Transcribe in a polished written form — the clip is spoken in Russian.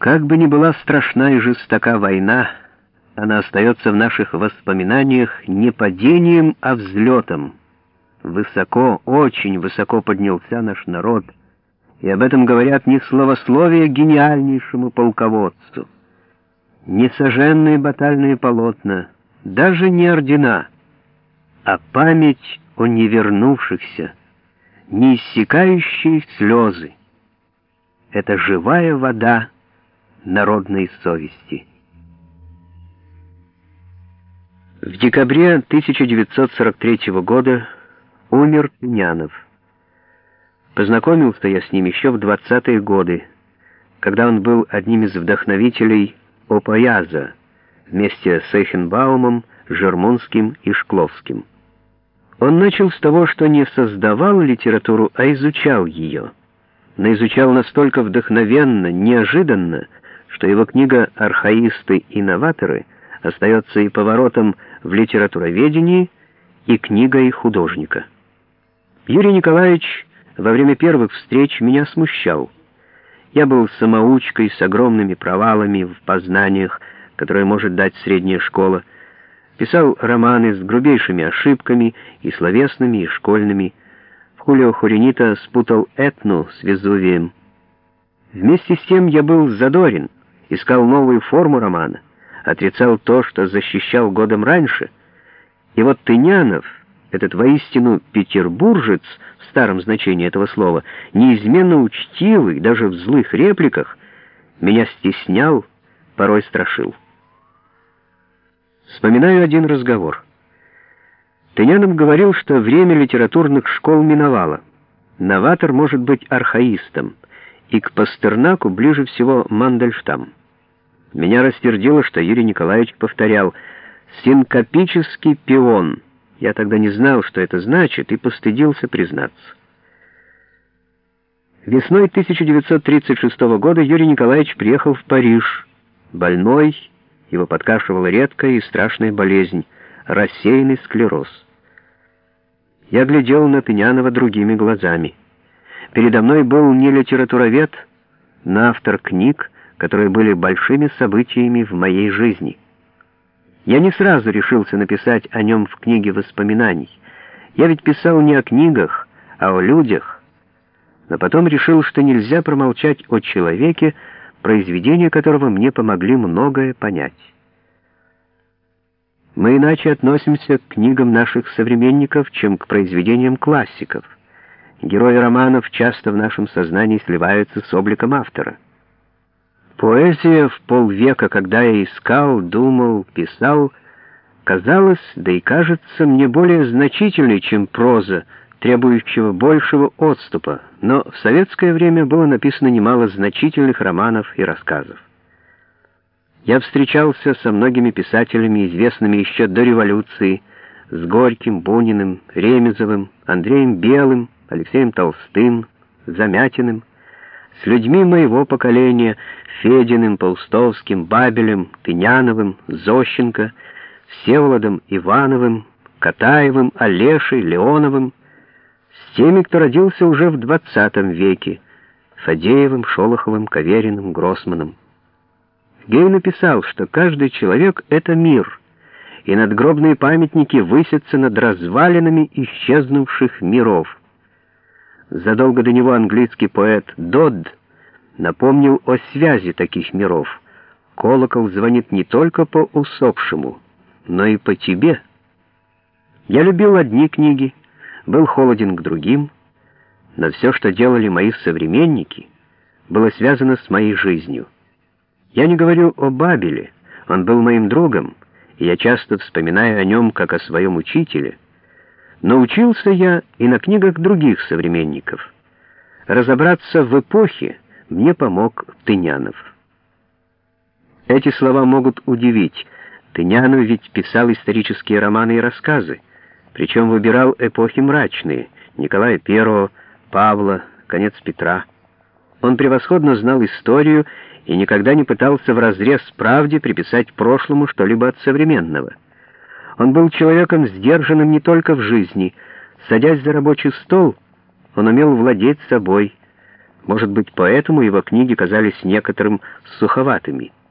Как бы ни была страшна и жестока война, она остается в наших воспоминаниях не падением, а взлетом. Высоко, очень высоко поднялся наш народ, и об этом говорят не словословия гениальнейшему полководцу, не сожженные батальные полотна, даже не ордена, а память о невернувшихся, неиссякающие слезы. Это живая вода народной совести. В декабре 1943 года умер Тынянов. Познакомился я с ним еще в 20-е годы, когда он был одним из вдохновителей Опояза вместе с Эйхенбаумом, Жермунским и Шкловским. Он начал с того, что не создавал литературу, а изучал ее. Но изучал настолько вдохновенно, неожиданно, что его книга «Архаисты и новаторы» остается и поворотом в литературоведении, и книгой художника. Юрий Николаевич во время первых встреч меня смущал. Я был самоучкой с огромными провалами в познаниях, которые может дать средняя школа, писал романы с грубейшими ошибками, и словесными, и школьными. В Хулио Хуринита спутал Этну с Везувием. Вместе с тем я был задорен, искал новую форму романа, отрицал то, что защищал годом раньше. И вот Тынянов, этот воистину петербуржец в старом значении этого слова, неизменно учтивый, даже в злых репликах, меня стеснял, порой страшил. Вспоминаю один разговор. Тынянов говорил, что время литературных школ миновало. Новатор может быть архаистом, и к Пастернаку ближе всего Мандельштам. Меня рассердило, что Юрий Николаевич повторял «синкопический пион». Я тогда не знал, что это значит, и постыдился признаться. Весной 1936 года Юрий Николаевич приехал в Париж. Больной, его подкашивала редкая и страшная болезнь — рассеянный склероз. Я глядел на Тынянова другими глазами. Передо мной был не литературовед, но автор книг, которые были большими событиями в моей жизни. Я не сразу решился написать о нем в книге воспоминаний. Я ведь писал не о книгах, а о людях. Но потом решил, что нельзя промолчать о человеке, произведения которого мне помогли многое понять. Мы иначе относимся к книгам наших современников, чем к произведениям классиков. Герои романов часто в нашем сознании сливаются с обликом автора. Поэзия в полвека, когда я искал, думал, писал, казалась, да и кажется мне более значительной, чем проза, требующего большего отступа, но в советское время было написано немало значительных романов и рассказов. Я встречался со многими писателями, известными еще до революции, с Горьким, Буниным, Ремезовым, Андреем Белым, Алексеем Толстым, Замятиным, с людьми моего поколения, Фединым, Паустовским, Бабелем, Тыняновым, Зощенко, Всеволодом Ивановым, Катаевым, Олешей, Леоновым, с теми, кто родился уже в 20 веке, Фадеевым, Шолоховым, Кавериным, Гроссманом. Гей написал, что каждый человек — это мир, и надгробные памятники высятся над развалинами исчезнувших миров. Задолго до него английский поэт Додд напомнил о связи таких миров. Колокол звонит не только по усопшему, но и по тебе. Я любил одни книги, был холоден к другим, но все, что делали мои современники, было связано с моей жизнью. Я не говорю о Бабеле, он был моим другом, и я часто вспоминаю о нем как о своем учителе. Но учился я и на книгах других современников. Разобраться в эпохе мне помог Тынянов. Эти слова могут удивить. Тынянов ведь писал исторические романы и рассказы, причем выбирал эпохи мрачные — Николая I, Павла, конец Петра. Он превосходно знал историю и никогда не пытался вразрез правде приписать прошлому что-либо от современного. Он был человеком сдержанным не только в жизни. Садясь за рабочий стол, он умел владеть собой. Может быть, поэтому его книги казались некоторым суховатыми.